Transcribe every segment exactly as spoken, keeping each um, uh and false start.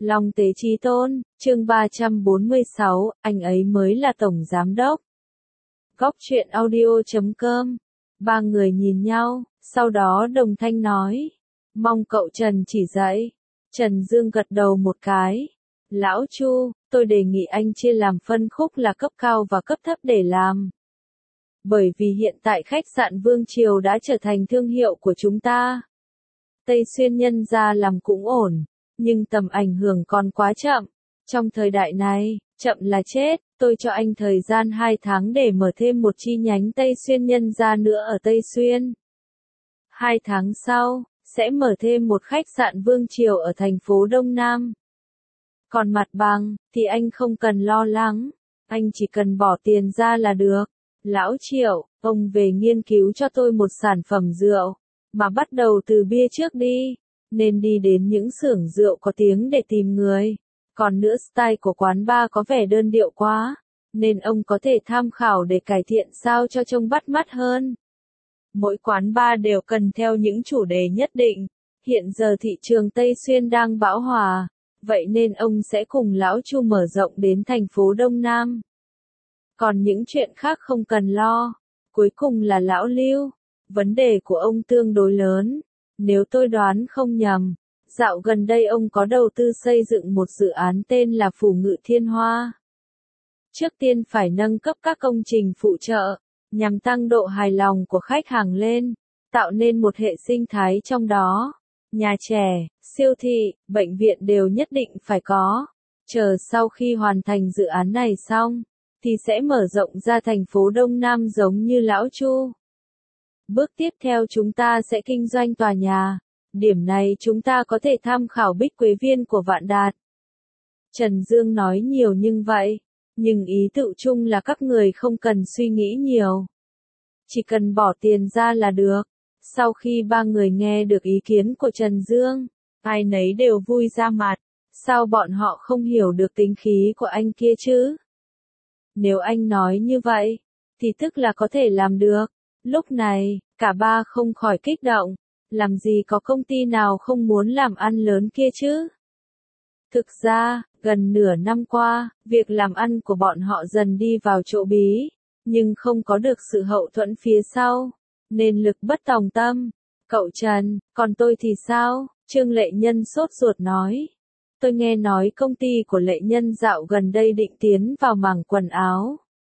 Long Tế Chí Tôn, chương ba trăm bốn mươi sáu, anh ấy mới là tổng giám đốc. Góc truyện audio chấm com. Ba người nhìn nhau, sau đó đồng thanh nói. Mong cậu Trần chỉ dạy. Trần Dương gật đầu một cái. Lão Chu, tôi đề nghị anh chia làm phân khúc là cấp cao và cấp thấp để làm. Bởi vì hiện tại khách sạn Vương Triều đã trở thành thương hiệu của chúng ta. Tây Xuyên nhân ra làm cũng ổn, nhưng tầm ảnh hưởng còn quá chậm. Trong thời đại này, chậm là chết, tôi cho anh thời gian hai tháng để mở thêm một chi nhánh Tây Xuyên nhân ra nữa ở Tây Xuyên. Hai tháng sau, sẽ mở thêm một khách sạn Vương Triều ở thành phố Đông Nam. Còn mặt bằng, thì anh không cần lo lắng, anh chỉ cần bỏ tiền ra là được. Lão Triệu, ông về nghiên cứu cho tôi một sản phẩm rượu, mà bắt đầu từ bia trước đi, nên đi đến những xưởng rượu có tiếng để tìm người. Còn nữa style của quán bar có vẻ đơn điệu quá, nên ông có thể tham khảo để cải thiện sao cho trông bắt mắt hơn. Mỗi quán bar đều cần theo những chủ đề nhất định, hiện giờ thị trường Tây Xuyên đang bão hòa, vậy nên ông sẽ cùng Lão Chu mở rộng đến thành phố Đông Nam. Còn những chuyện khác không cần lo. Cuối cùng là Lão Lưu. Vấn đề của ông tương đối lớn. Nếu tôi đoán không nhầm, dạo gần đây ông có đầu tư xây dựng một dự án tên là Phủ Ngự Thiên Hoa. Trước tiên phải nâng cấp các công trình phụ trợ, nhằm tăng độ hài lòng của khách hàng lên, tạo nên một hệ sinh thái trong đó. Nhà trẻ, siêu thị, bệnh viện đều nhất định phải có. Chờ sau khi hoàn thành dự án này xong, thì sẽ mở rộng ra thành phố Đông Nam giống như Lão Chu. Bước tiếp theo chúng ta sẽ kinh doanh tòa nhà. Điểm này chúng ta có thể tham khảo Bích Quế Viên của Vạn Đạt. Trần Dương nói nhiều nhưng vậy, nhưng ý tự chung là các người không cần suy nghĩ nhiều. Chỉ cần bỏ tiền ra là được. Sau khi ba người nghe được ý kiến của Trần Dương, ai nấy đều vui ra mặt. Sao bọn họ không hiểu được tính khí của anh kia chứ? Nếu anh nói như vậy, thì tức là có thể làm được. Lúc này, cả ba không khỏi kích động. Làm gì có công ty nào không muốn làm ăn lớn kia chứ? Thực ra, gần nửa năm qua, việc làm ăn của bọn họ dần đi vào chỗ bí, nhưng không có được sự hậu thuẫn phía sau, nên lực bất tòng tâm. Cậu Trần, còn tôi thì sao? Trương Lệ Nhân sốt ruột nói. Tôi nghe nói công ty của Lệ Nhân dạo gần đây định tiến vào mảng quần áo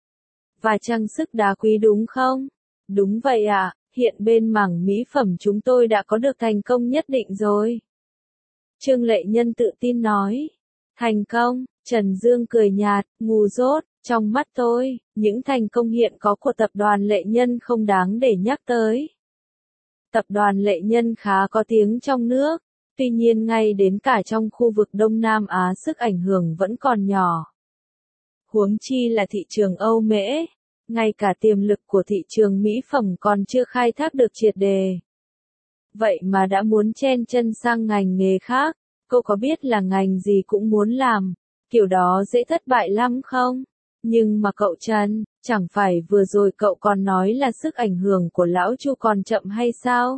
và trang sức đá quý đúng không? Đúng vậy ạ, hiện bên mảng mỹ phẩm chúng tôi đã có được thành công nhất định rồi. Trương Lệ Nhân tự tin nói. Thành công, Trần Dương cười nhạt, ngu dốt, trong mắt tôi, những thành công hiện có của tập đoàn Lệ Nhân không đáng để nhắc tới. Tập đoàn Lệ Nhân khá có tiếng trong nước. Tuy nhiên ngay đến cả trong khu vực Đông Nam Á sức ảnh hưởng vẫn còn nhỏ. Huống chi là thị trường Âu Mễ, ngay cả tiềm lực của thị trường mỹ phẩm còn chưa khai thác được triệt đề. Vậy mà đã muốn chen chân sang ngành nghề khác, cô có biết là ngành gì cũng muốn làm, kiểu đó dễ thất bại lắm không? Nhưng mà cậu Trần, chẳng phải vừa rồi cậu còn nói là sức ảnh hưởng của Lão Chu còn chậm hay sao?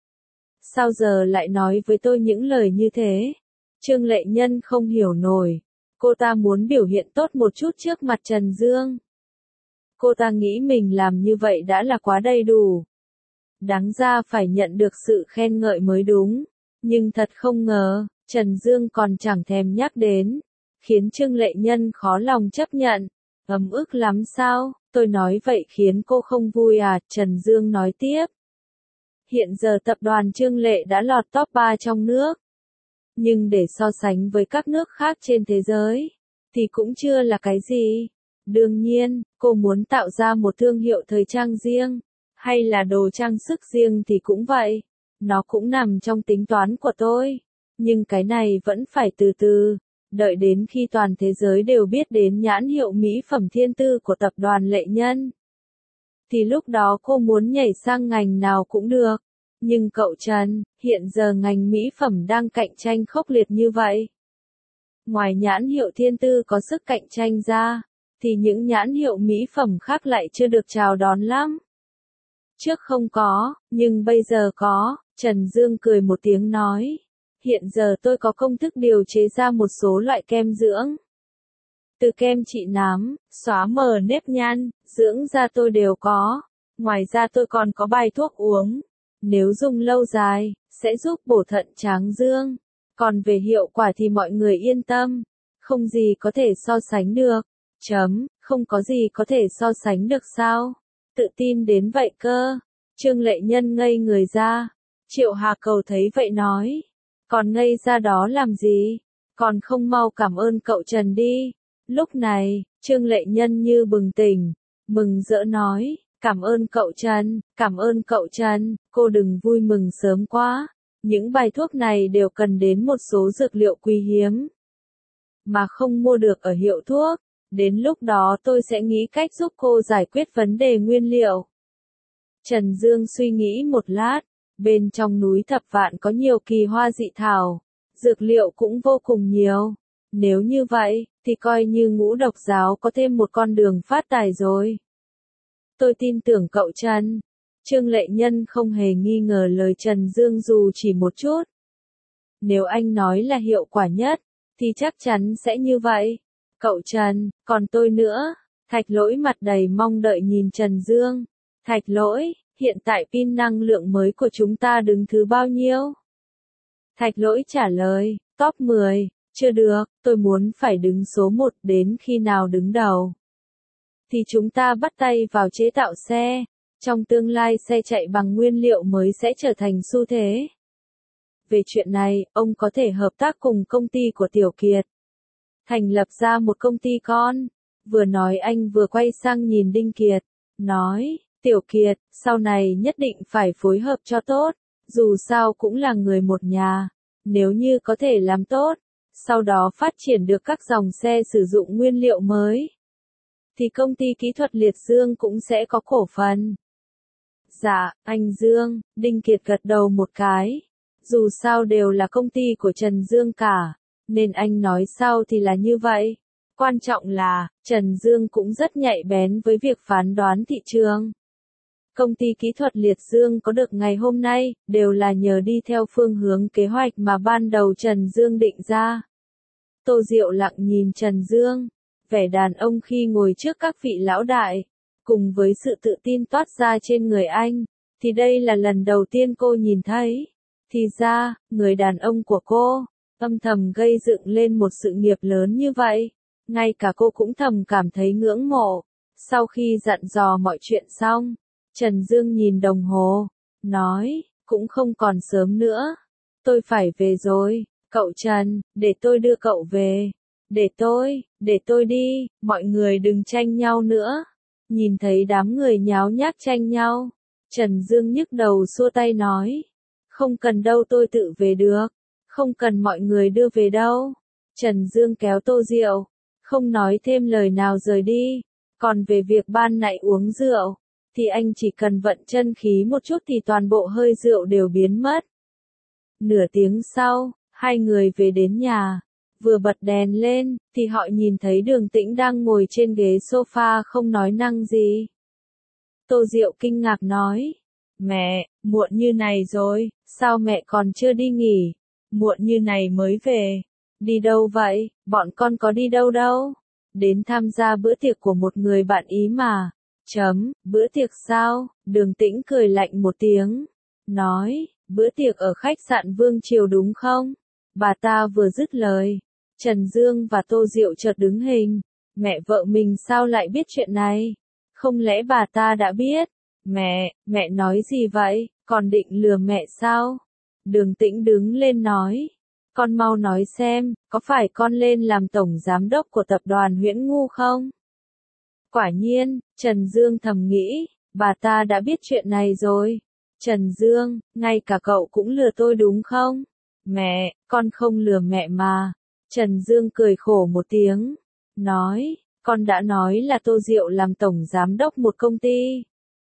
Sao giờ lại nói với tôi những lời như thế? Trương Lệ Nhân không hiểu nổi. Cô ta muốn biểu hiện tốt một chút trước mặt Trần Dương. Cô ta nghĩ mình làm như vậy đã là quá đầy đủ. Đáng ra phải nhận được sự khen ngợi mới đúng. Nhưng thật không ngờ, Trần Dương còn chẳng thèm nhắc đến. Khiến Trương Lệ Nhân khó lòng chấp nhận. Ấm ức lắm sao? Tôi nói vậy khiến cô không vui à? Trần Dương nói tiếp. Hiện giờ tập đoàn Trương Lệ đã lọt top ba trong nước. Nhưng để so sánh với các nước khác trên thế giới, thì cũng chưa là cái gì. Đương nhiên, cô muốn tạo ra một thương hiệu thời trang riêng, hay là đồ trang sức riêng thì cũng vậy. Nó cũng nằm trong tính toán của tôi. Nhưng cái này vẫn phải từ từ, đợi đến khi toàn thế giới đều biết đến nhãn hiệu mỹ phẩm Thiên Tư của tập đoàn Lệ Nhân. Thì lúc đó cô muốn nhảy sang ngành nào cũng được. Nhưng cậu Trần, hiện giờ ngành mỹ phẩm đang cạnh tranh khốc liệt như vậy. Ngoài nhãn hiệu Thiên Tư có sức cạnh tranh ra, thì những nhãn hiệu mỹ phẩm khác lại chưa được chào đón lắm. Trước không có, nhưng bây giờ có, Trần Dương cười một tiếng nói. Hiện giờ tôi có công thức điều chế ra một số loại kem dưỡng. Từ kem trị nám, xóa mờ nếp nhăn, dưỡng da tôi đều có. Ngoài ra tôi còn có bài thuốc uống. Nếu dùng lâu dài, sẽ giúp bổ thận tráng dương. Còn về hiệu quả thì mọi người yên tâm. Không gì có thể so sánh được. Chấm, không có gì có thể so sánh được sao? Tự tin đến vậy cơ. Trương Lệ Nhân ngây người ra. Triệu Hà Cầu thấy vậy nói. Còn ngây ra đó làm gì? Còn không mau cảm ơn cậu Trần đi. Lúc này, Trương Lệ Nhân như bừng tỉnh. Mừng rỡ nói. Cảm ơn cậu Trần, cảm ơn cậu Trần, cô đừng vui mừng sớm quá. Những bài thuốc này đều cần đến một số dược liệu quý hiếm. Mà không mua được ở hiệu thuốc. Đến lúc đó tôi sẽ nghĩ cách giúp cô giải quyết vấn đề nguyên liệu. Trần Dương suy nghĩ một lát. Bên trong núi Thập Vạn có nhiều kỳ hoa dị thảo. Dược liệu cũng vô cùng nhiều. Nếu như vậy, thì coi như Ngũ Độc giáo có thêm một con đường phát tài rồi. Tôi tin tưởng cậu Trần. Trương Lệ Nhân không hề nghi ngờ lời Trần Dương dù chỉ một chút. Nếu anh nói là hiệu quả nhất, thì chắc chắn sẽ như vậy. Cậu Trần, còn tôi nữa. Thạch Lỗi mặt đầy mong đợi nhìn Trần Dương. Thạch Lỗi, hiện tại pin năng lượng mới của chúng ta đứng thứ bao nhiêu? Thạch Lỗi trả lời, top mười, chưa được, tôi muốn phải đứng số một đến khi nào đứng đầu. Thì chúng ta bắt tay vào chế tạo xe. Trong tương lai xe chạy bằng nguyên liệu mới sẽ trở thành xu thế. Về chuyện này, ông có thể hợp tác cùng công ty của Tiểu Kiệt. Thành lập ra một công ty con. Vừa nói anh vừa quay sang nhìn Đinh Kiệt. Nói, Tiểu Kiệt, sau này nhất định phải phối hợp cho tốt. Dù sao cũng là người một nhà. Nếu như có thể làm tốt, sau đó phát triển được các dòng xe sử dụng nguyên liệu mới, thì công ty kỹ thuật Liệt Dương cũng sẽ có cổ phần. Dạ, anh Dương, Đinh Kiệt gật đầu một cái. Dù sao đều là công ty của Trần Dương cả, nên anh nói sao thì là như vậy. Quan trọng là, Trần Dương cũng rất nhạy bén với việc phán đoán thị trường. Công ty kỹ thuật Liệt Dương có được ngày hôm nay, đều là nhờ đi theo phương hướng kế hoạch mà ban đầu Trần Dương định ra. Tô Diệu lặng nhìn Trần Dương, vẻ đàn ông khi ngồi trước các vị lão đại, cùng với sự tự tin toát ra trên người anh, thì đây là lần đầu tiên cô nhìn thấy. Thì ra, người đàn ông của cô, âm thầm gây dựng lên một sự nghiệp lớn như vậy. Ngay cả cô cũng thầm cảm thấy ngưỡng mộ. Sau khi dặn dò mọi chuyện xong, Trần Dương nhìn đồng hồ, nói, cũng không còn sớm nữa. Tôi phải về rồi, cậu Trần, để tôi đưa cậu về. Để tôi, để tôi đi, mọi người đừng tranh nhau nữa. Nhìn thấy đám người nháo nhác tranh nhau, Trần Dương nhức đầu xua tay nói. Không cần đâu, tôi tự về được. Không cần mọi người đưa về đâu. Trần Dương kéo Tô Diệu, không nói thêm lời nào rời đi. Còn về việc ban nãy uống rượu, thì anh chỉ cần vận chân khí một chút thì toàn bộ hơi rượu đều biến mất. Nửa tiếng sau, hai người về đến nhà. Vừa bật đèn lên, thì họ nhìn thấy Đường Tĩnh đang ngồi trên ghế sofa không nói năng gì. Tô Diệu kinh ngạc nói. Mẹ, muộn như này rồi, sao mẹ còn chưa đi nghỉ? Muộn như này mới về. Đi đâu vậy? Bọn con có đi đâu đâu? Đến tham gia bữa tiệc của một người bạn ý mà. Chấm, bữa tiệc sao? Đường Tĩnh cười lạnh một tiếng. Nói, bữa tiệc ở khách sạn Vương Triều đúng không? Bà ta vừa dứt lời. Trần Dương và Tô Diệu chợt đứng hình. Mẹ vợ mình sao lại biết chuyện này? Không lẽ bà ta đã biết? Mẹ, mẹ nói gì vậy? Còn định lừa mẹ sao? Đường Tĩnh đứng lên nói. Con mau nói xem, có phải con lên làm tổng giám đốc của tập đoàn Huyễn Ngu không? Quả nhiên, Trần Dương thầm nghĩ, bà ta đã biết chuyện này rồi. Trần Dương, ngay cả cậu cũng lừa tôi đúng không? Mẹ, con không lừa mẹ mà. Trần Dương cười khổ một tiếng, nói, con đã nói là Tô Diệu làm tổng giám đốc một công ty.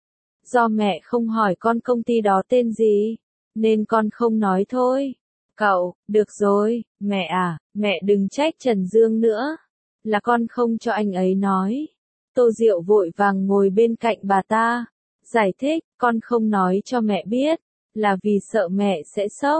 Do mẹ không hỏi con công ty đó tên gì, nên con không nói thôi. Cậu, được rồi, mẹ à, mẹ đừng trách Trần Dương nữa. Là con không cho anh ấy nói. Tô Diệu vội vàng ngồi bên cạnh bà ta, giải thích, con không nói cho mẹ biết, là vì sợ mẹ sẽ sốc.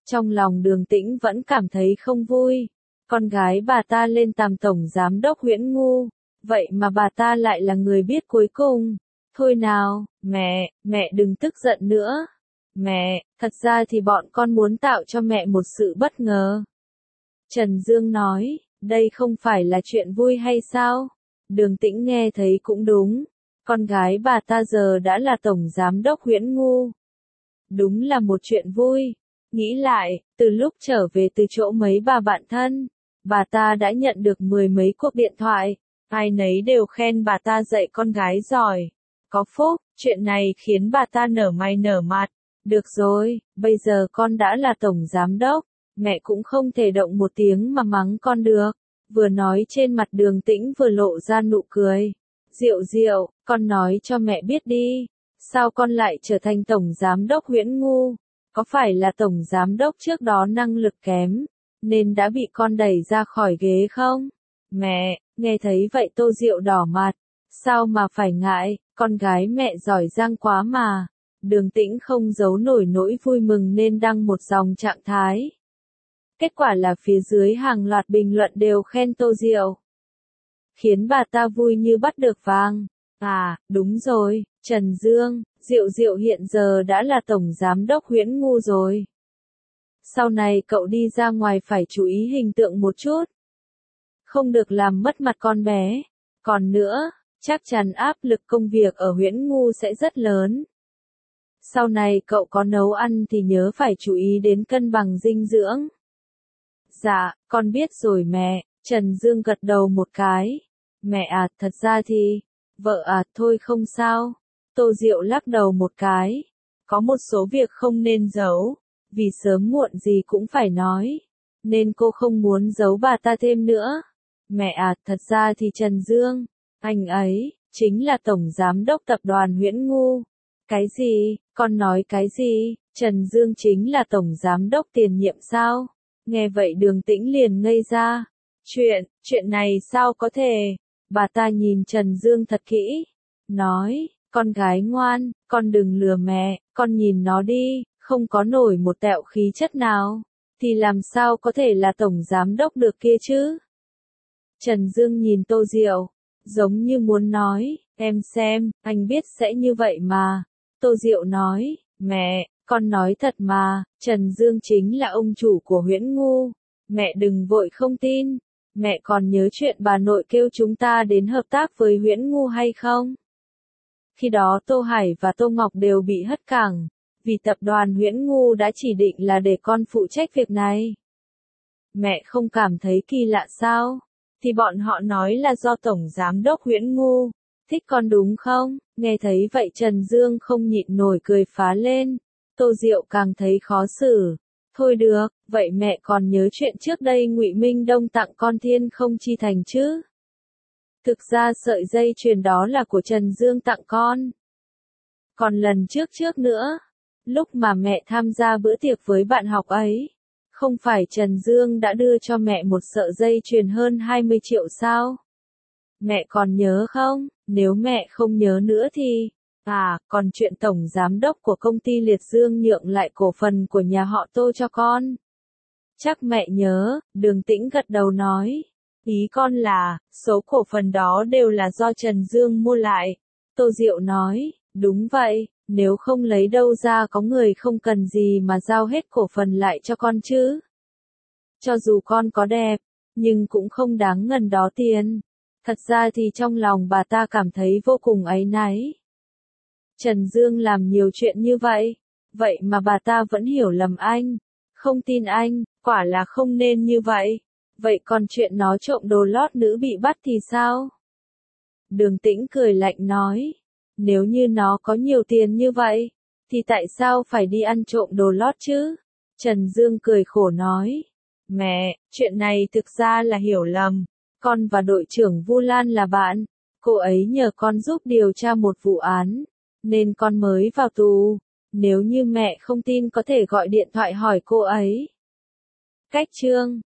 Trong lòng Đường Tĩnh vẫn cảm thấy không vui. Con gái bà ta lên làm tổng giám đốc Huyễn Ngu, vậy mà bà ta lại là người biết cuối cùng. Thôi nào, mẹ, mẹ đừng tức giận nữa. Mẹ, thật ra thì bọn con muốn tạo cho mẹ một sự bất ngờ. Trần Dương nói, đây không phải là chuyện vui hay sao? Đường Tĩnh nghe thấy cũng đúng. Con gái bà ta giờ đã là tổng giám đốc Huyễn Ngu. Đúng là một chuyện vui. Nghĩ lại, từ lúc trở về từ chỗ mấy bà bạn thân, bà ta đã nhận được mười mấy cuộc điện thoại. Ai nấy đều khen bà ta dạy con gái giỏi, có phúc. Chuyện này khiến bà ta nở mày nở mặt. Được rồi, bây giờ con đã là tổng giám đốc, mẹ cũng không thể động một tiếng mà mắng con được. Vừa nói trên mặt Đường Tĩnh vừa lộ ra nụ cười. Diệu Diệu, con nói cho mẹ biết đi, sao con lại trở thành tổng giám đốc Huyễn Ngu? Có phải là tổng giám đốc trước đó năng lực kém, nên đã bị con đẩy ra khỏi ghế không? Mẹ, nghe thấy vậy Tô Diệu đỏ mặt. Sao mà phải ngại, con gái mẹ giỏi giang quá mà. Đường Tĩnh không giấu nổi nỗi vui mừng nên đăng một dòng trạng thái. Kết quả là phía dưới hàng loạt bình luận đều khen Tô Diệu, khiến bà ta vui như bắt được vàng. À, đúng rồi, Trần Dương, Diệu Diệu hiện giờ đã là tổng giám đốc Huyễn Ngu rồi. Sau này cậu đi ra ngoài phải chú ý hình tượng một chút. Không được làm mất mặt con bé. Còn nữa, chắc chắn áp lực công việc ở Huyễn Ngu sẽ rất lớn. Sau này cậu có nấu ăn thì nhớ phải chú ý đến cân bằng dinh dưỡng. Dạ, con biết rồi mẹ. Trần Dương gật đầu một cái. Mẹ à, thật ra thì, vợ à, thôi không sao. Tô Diệu lắc đầu một cái. Có một số việc không nên giấu, vì sớm muộn gì cũng phải nói. Nên cô không muốn giấu bà ta thêm nữa. Mẹ à, thật ra thì Trần Dương, anh ấy, chính là tổng giám đốc tập đoàn Huyễn Ngu. Cái gì, con nói cái gì, Trần Dương chính là tổng giám đốc tiền nhiệm sao? Nghe vậy Đường Tĩnh liền ngây ra. Chuyện, chuyện này sao có thể? Bà ta nhìn Trần Dương thật kỹ. Nói, con gái ngoan, con đừng lừa mẹ, con nhìn nó đi, không có nổi một tẹo khí chất nào. Thì làm sao có thể là tổng giám đốc được kia chứ? Trần Dương nhìn Tô Diệu, giống như muốn nói, em xem, anh biết sẽ như vậy mà. Tô Diệu nói, mẹ, con nói thật mà, Trần Dương chính là ông chủ của Huyễn Ngu. Mẹ đừng vội không tin. Mẹ còn nhớ chuyện bà nội kêu chúng ta đến hợp tác với Huyễn Ngu hay không? Khi đó Tô Hải và Tô Ngọc đều bị hất cẳng, vì tập đoàn Huyễn Ngu đã chỉ định là để con phụ trách việc này. Mẹ không cảm thấy kỳ lạ sao? Thì bọn họ nói là do tổng giám đốc Huyễn Ngu thích con đúng không? Nghe thấy vậy Trần Dương không nhịn nổi cười phá lên. Tô Diệu càng thấy khó xử. Thôi được, vậy mẹ còn nhớ chuyện trước đây Ngụy Minh Đông tặng con Thiên Không Chi Thành chứ? Thực ra sợi dây chuyền đó là của Trần Dương tặng con. Còn lần trước trước nữa, lúc mà mẹ tham gia bữa tiệc với bạn học ấy, không phải Trần Dương đã đưa cho mẹ một sợi dây chuyền hơn hai mươi triệu sao? Mẹ còn nhớ không? Nếu mẹ không nhớ nữa thì... À, còn chuyện tổng giám đốc của công ty Liệt Dương nhượng lại cổ phần của nhà họ Tô cho con. Chắc mẹ nhớ, Đường Tĩnh gật đầu nói. Ý con là, số cổ phần đó đều là do Trần Dương mua lại. Tô Diệu nói, đúng vậy, nếu không lấy đâu ra có người không cần gì mà giao hết cổ phần lại cho con chứ. Cho dù con có đẹp, nhưng cũng không đáng ngần đó tiền. Thật ra thì trong lòng bà ta cảm thấy vô cùng áy náy. Trần Dương làm nhiều chuyện như vậy, vậy mà bà ta vẫn hiểu lầm anh, không tin anh, quả là không nên như vậy. Vậy còn chuyện nó trộm đồ lót nữ bị bắt thì sao? Đường Tĩnh cười lạnh nói, nếu như nó có nhiều tiền như vậy, thì tại sao phải đi ăn trộm đồ lót chứ? Trần Dương cười khổ nói, mẹ, chuyện này thực ra là hiểu lầm, con và đội trưởng Vu Lan là bạn, cô ấy nhờ con giúp điều tra một vụ án, nên con mới vào tù. Nếu như mẹ không tin có thể gọi điện thoại hỏi cô ấy. Cách chương